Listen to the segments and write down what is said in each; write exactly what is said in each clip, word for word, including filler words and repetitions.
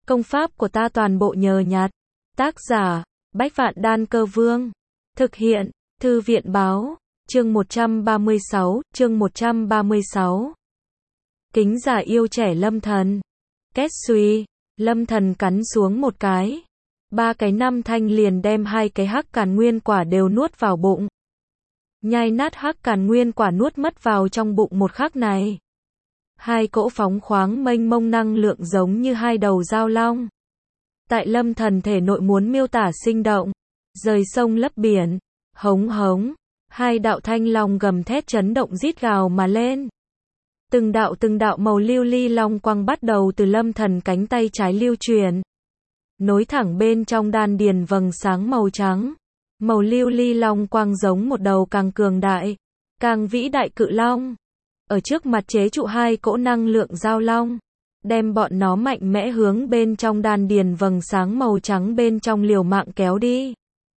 Công pháp của ta toàn bộ nhờ nhặt. Tác giả, Bách Vạn Đan Cơ Vương. Thực hiện, Thư viện Báo. Chương một trăm ba mươi sáu, chương một trăm ba mươi sáu. Kính giả yêu trẻ Lâm Thần. Kết suy, Lâm Thần cắn xuống một cái. Ba cái năm thanh liền đem hai cái hắc càn nguyên quả đều nuốt vào bụng. Nhai nát hắc càn nguyên quả nuốt mất vào trong bụng một khắc này. Hai cỗ phóng khoáng mênh mông năng lượng giống như hai đầu dao long. Tại Lâm Thần thể nội muốn miêu tả sinh động. Rời sông lấp biển, hống hống. Hai đạo thanh long gầm thét chấn động rít gào mà lên. Từng đạo từng đạo màu lưu ly long quang bắt đầu từ Lâm Thần cánh tay trái lưu truyền. Nối thẳng bên trong đan điền vầng sáng màu trắng. Màu lưu ly long quang giống một đầu càng cường đại, càng vĩ đại cự long. Ở trước mặt chế trụ hai cỗ năng lượng giao long. Đem bọn nó mạnh mẽ hướng bên trong đan điền vầng sáng màu trắng bên trong liều mạng kéo đi.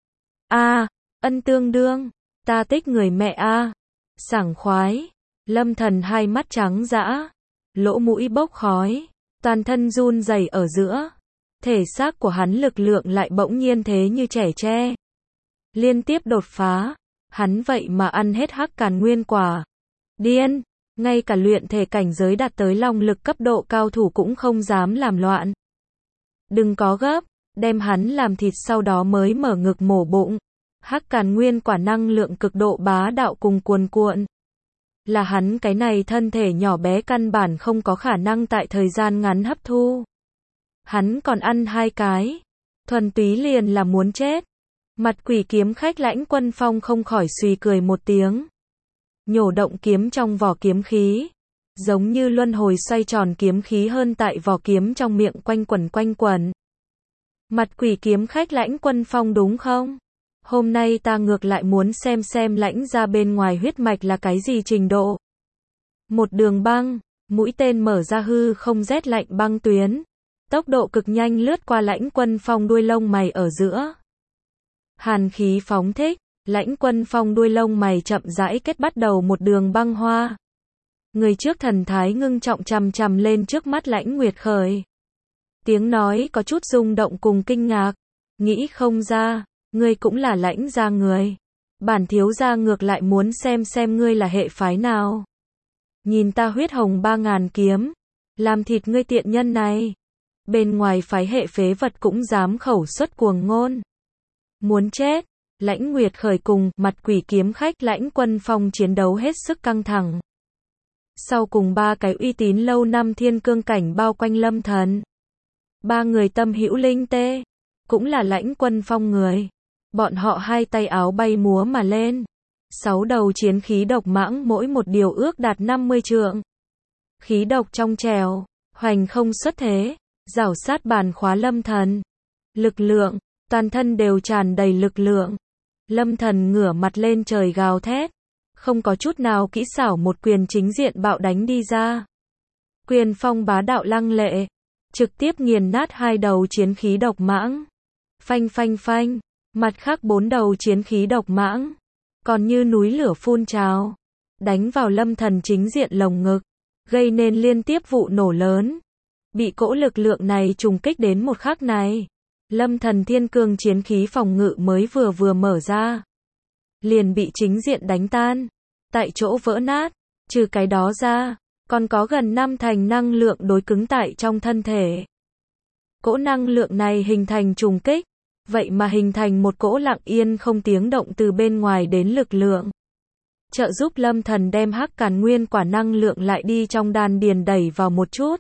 A, à, ân tương đương, ta tích người mẹ a. À. Sảng khoái. Lâm Thần hai mắt trắng dã, lỗ mũi bốc khói, toàn thân run rẩy ở giữa. Thể xác của hắn lực lượng lại bỗng nhiên thế như trẻ tre. Liên tiếp đột phá, hắn vậy mà ăn hết hắc càn nguyên quả. Điên, ngay cả luyện thể cảnh giới đạt tới long lực cấp độ cao thủ cũng không dám làm loạn. Đừng có gấp, đem hắn làm thịt sau đó mới mở ngực mổ bụng. Hắc càn nguyên quả năng lượng cực độ bá đạo cùng cuồn cuộn. Là hắn cái này thân thể nhỏ bé căn bản không có khả năng tại thời gian ngắn hấp thu. Hắn còn ăn hai cái, thuần túy liền là muốn chết. Mặt quỷ kiếm khách Lãnh Quân Phong không khỏi suy cười một tiếng. Nhổ động kiếm trong vỏ kiếm khí, giống như luân hồi xoay tròn kiếm khí hơn tại vỏ kiếm trong miệng quanh quẩn quanh quẩn. Mặt quỷ kiếm khách Lãnh Quân Phong đúng không? Hôm nay ta ngược lại muốn xem xem Lãnh ra bên ngoài huyết mạch là cái gì trình độ. Một đường băng, mũi tên mở ra hư không rét lạnh băng tuyến. Tốc độ cực nhanh lướt qua Lãnh Quân Phong đuôi lông mày ở giữa. Hàn khí phóng thích, Lãnh Quân Phong đuôi lông mày chậm rãi kết bắt đầu một đường băng hoa. Người trước thần thái ngưng trọng chằm chằm lên trước mắt Lãnh Nguyệt Khởi. Tiếng nói có chút rung động cùng kinh ngạc. Nghĩ không ra, ngươi cũng là Lãnh gia người. Bản thiếu gia ngược lại muốn xem xem ngươi là hệ phái nào. Nhìn ta huyết hồng ba ngàn kiếm, làm thịt ngươi tiện nhân này. Bên ngoài phái hệ phế vật cũng dám khẩu xuất cuồng ngôn. Muốn chết. Lãnh Nguyệt Khởi cùng mặt quỷ kiếm khách Lãnh Quân Phong chiến đấu hết sức căng thẳng. Sau cùng ba cái uy tín lâu năm thiên cương cảnh bao quanh Lâm Thần. Ba người tâm hữu linh tê, cũng là Lãnh Quân Phong người. Bọn họ hai tay áo bay múa mà lên. Sáu đầu chiến khí độc mãng mỗi một điều ước đạt năm mươi trượng. Khí độc trong trèo, hoành không xuất thế, rảo sát bàn khóa Lâm Thần. Lực lượng, toàn thân đều tràn đầy lực lượng. Lâm Thần ngửa mặt lên trời gào thét, không có chút nào kỹ xảo một quyền chính diện bạo đánh đi ra. Quyền phong bá đạo lăng lệ, trực tiếp nghiền nát hai đầu chiến khí độc mãng. Phanh phanh phanh, mặt khác bốn đầu chiến khí độc mãng, còn như núi lửa phun trào, đánh vào Lâm Thần chính diện lồng ngực, gây nên liên tiếp vụ nổ lớn. Bị cỗ lực lượng này trùng kích đến một khắc này. Lâm Thần thiên cương chiến khí phòng ngự mới vừa vừa mở ra, liền bị chính diện đánh tan, tại chỗ vỡ nát. Trừ cái đó ra, còn có gần năm thành năng lượng đối cứng tại trong thân thể. Cỗ năng lượng này hình thành trùng kích, vậy mà hình thành một cỗ lặng yên không tiếng động từ bên ngoài đến lực lượng. Trợ giúp Lâm Thần đem hắc càn nguyên quả năng lượng lại đi trong đan điền đẩy vào một chút.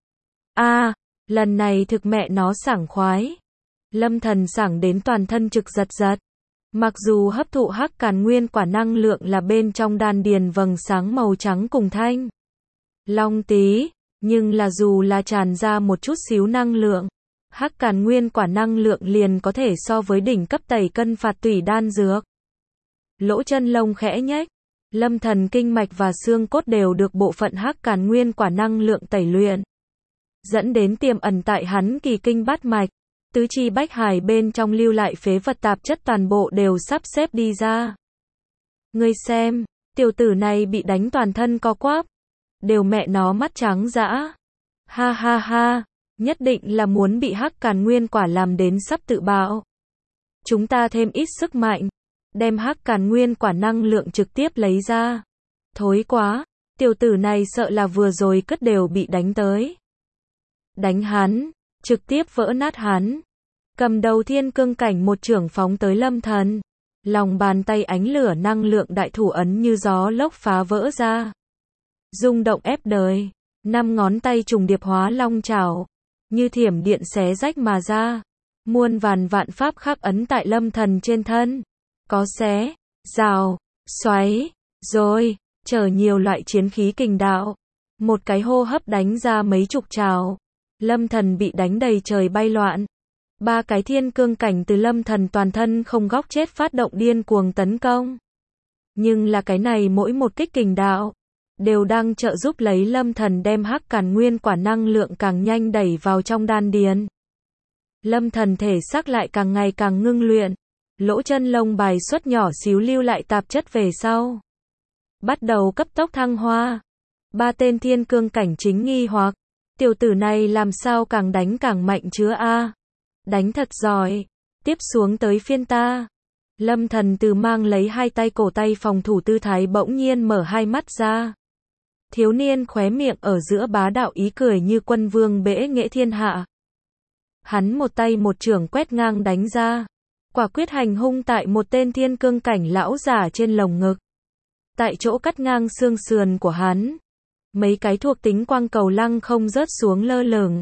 A, à, lần này thực mẹ nó sảng khoái. Lâm Thần sảng đến toàn thân trực giật giật. Mặc dù hấp thụ hắc càn nguyên quả năng lượng là bên trong đan điền vầng sáng màu trắng cùng thanh long tí, nhưng là dù là tràn ra một chút xíu năng lượng, hắc càn nguyên quả năng lượng liền có thể so với đỉnh cấp tẩy cân phạt tủy đan dược. Lỗ chân lông khẽ nhếch, Lâm Thần kinh mạch và xương cốt đều được bộ phận hắc càn nguyên quả năng lượng tẩy luyện, dẫn đến tiềm ẩn tại hắn kỳ kinh bát mạch, tứ chi bách hải bên trong lưu lại phế vật tạp chất toàn bộ đều sắp xếp đi ra. Ngươi xem, tiểu tử này bị đánh toàn thân co quắp, đều mẹ nó mắt trắng dã. Ha ha ha, Nhất định là muốn bị hắc càn nguyên quả làm đến sắp tự bạo. Chúng ta thêm ít sức mạnh, đem hắc càn nguyên quả năng lượng trực tiếp lấy ra. Thối quá, tiểu tử này sợ là vừa rồi cất đều bị đánh tới. Đánh hắn, trực tiếp vỡ nát hắn. Cầm đầu thiên cương cảnh một chưởng phóng tới Lâm Thần. Lòng bàn tay ánh lửa năng lượng đại thủ ấn như gió lốc phá vỡ ra. Rung động ép đời, năm ngón tay trùng điệp hóa long chảo, như thiểm điện xé rách mà ra. Muôn vàn vạn pháp khắc ấn tại Lâm Thần trên thân. Có xé, rào, xoáy, rồi, chở nhiều loại chiến khí kình đạo. Một cái hô hấp đánh ra mấy chục trào. Lâm Thần bị đánh đầy trời bay loạn. Ba cái thiên cương cảnh từ Lâm Thần toàn thân không góc chết phát động điên cuồng tấn công. Nhưng là cái này mỗi một kích kình đạo đều đang trợ giúp lấy Lâm Thần đem hắc càn nguyên quả năng lượng càng nhanh đẩy vào trong đan điền. Lâm Thần thể xác lại càng ngày càng ngưng luyện, lỗ chân lông bài xuất nhỏ xíu lưu lại tạp chất về sau. Bắt đầu cấp tốc thăng hoa. Ba tên thiên cương cảnh chính nghi hoặc, tiểu tử này làm sao càng đánh càng mạnh chứa a? Đánh thật giỏi, tiếp xuống tới phiên ta. Lâm Thần từ mang lấy hai tay cổ tay phòng thủ tư thái bỗng nhiên mở hai mắt ra. Thiếu niên khóe miệng ở giữa bá đạo ý cười như quân vương bẽ nghệ thiên hạ. Hắn một tay một chưởng quét ngang đánh ra, quả quyết hành hung tại một tên thiên cương cảnh lão giả trên lồng ngực. Tại chỗ cắt ngang xương sườn của hắn, mấy cái thuộc tính quang cầu lăng không rớt xuống lơ lửng.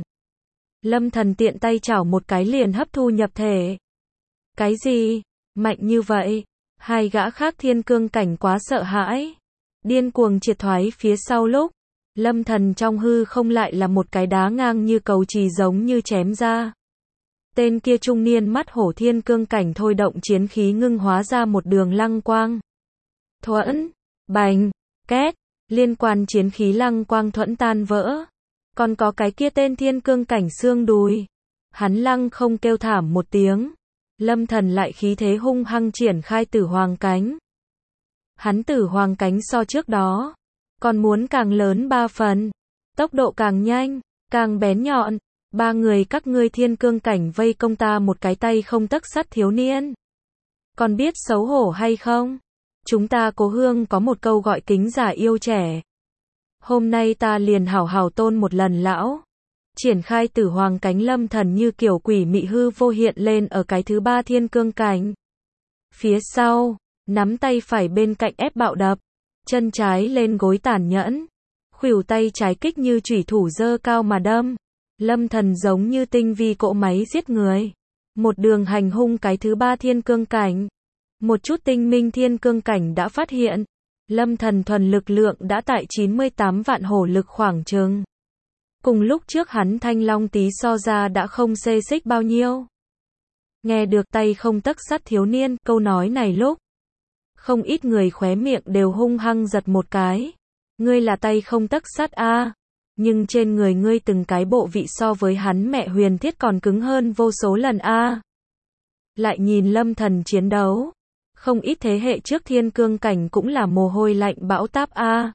Lâm Thần tiện tay chảo một cái liền hấp thu nhập thể. Cái gì? Mạnh như vậy? Hai gã khác thiên cương cảnh quá sợ hãi, điên cuồng triệt thoái phía sau lúc. Lâm Thần trong hư không lại là một cái đá ngang như cầu chì giống như chém ra. Tên kia trung niên mắt hổ thiên cương cảnh thôi động chiến khí ngưng hóa ra một đường lăng quang. Thuẫn, bành, két, liên quan chiến khí lăng quang thuẫn tan vỡ. Còn có cái kia tên thiên cương cảnh xương đùi. Hắn lăng không kêu thảm một tiếng. Lâm Thần lại khí thế hung hăng triển khai tử hoàng cánh. Hắn tử hoàng cánh so trước đó còn muốn càng lớn ba phần, tốc độ càng nhanh, càng bén nhọn. Ba người các ngươi thiên cương cảnh vây công ta một cái tay không tấc sắt thiếu niên. Còn biết xấu hổ hay không? Chúng ta Cố Hương có một câu gọi kính già yêu trẻ. Hôm nay ta liền hảo hảo tôn một lần lão. Triển khai tử hoàng cánh Lâm Thần như kiểu quỷ mị hư vô hiện lên ở cái thứ ba thiên cương cảnh. Phía sau, nắm tay phải bên cạnh ép bạo đập, chân trái lên gối tàn nhẫn, khuỷu tay trái kích như chủy thủ giơ cao mà đâm. Lâm Thần giống như tinh vi cỗ máy giết người, một đường hành hung cái thứ ba thiên cương cảnh. Một chút tinh minh thiên cương cảnh đã phát hiện, Lâm Thần thuần lực lượng đã tại chín mươi tám vạn hổ lực khoảng chừng. Cùng lúc trước hắn thanh long tí so ra đã không xê xích bao nhiêu. Nghe được tay không tấc sắt thiếu niên câu nói này lúc, không ít người khóe miệng đều hung hăng giật một cái. Ngươi là tay không tấc sắt a, nhưng trên người ngươi từng cái bộ vị so với hắn mẹ huyền thiết còn cứng hơn vô số lần a. Lại nhìn Lâm Thần chiến đấu, không ít thế hệ trước thiên cương cảnh cũng là mồ hôi lạnh bão táp a.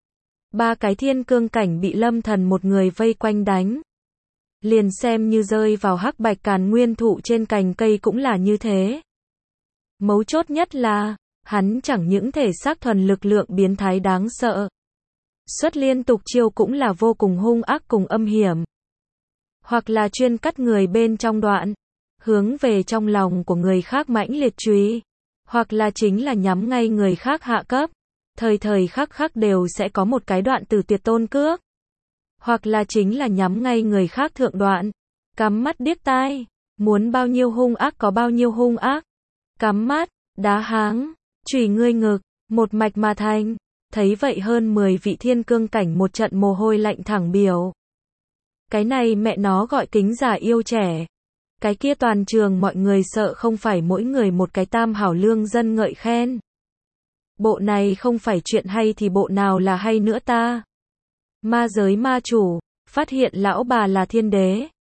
Ba cái thiên cương cảnh bị Lâm Thần một người vây quanh đánh. Liền xem như rơi vào hắc bạch càn nguyên thụ trên cành cây cũng là như thế. Mấu chốt nhất là, hắn chẳng những thể xác thuần lực lượng biến thái đáng sợ. Xuất liên tục chiêu cũng là vô cùng hung ác cùng âm hiểm. Hoặc là chuyên cắt người bên trong đoạn, hướng về trong lòng của người khác mãnh liệt truy. Hoặc là chính là nhắm ngay người khác hạ cấp. Thời thời khắc khắc đều sẽ có một cái đoạn từ tuyệt tôn cước. Hoặc là chính là nhắm ngay người khác thượng đoạn. Cắm mắt điếc tai. Muốn bao nhiêu hung ác có bao nhiêu hung ác. Cắm mắt, đá háng, chùy ngươi ngực, một mạch mà thành. Thấy vậy hơn mười vị thiên cương cảnh một trận mồ hôi lạnh thẳng biểu. Cái này mẹ nó gọi kính già yêu trẻ. Cái kia toàn trường mọi người sợ không phải mỗi người một cái tam hảo lương dân ngợi khen. Bộ này không phải chuyện hay thì bộ nào là hay nữa ta. Ma giới ma chủ, phát hiện lão bà là thiên đế.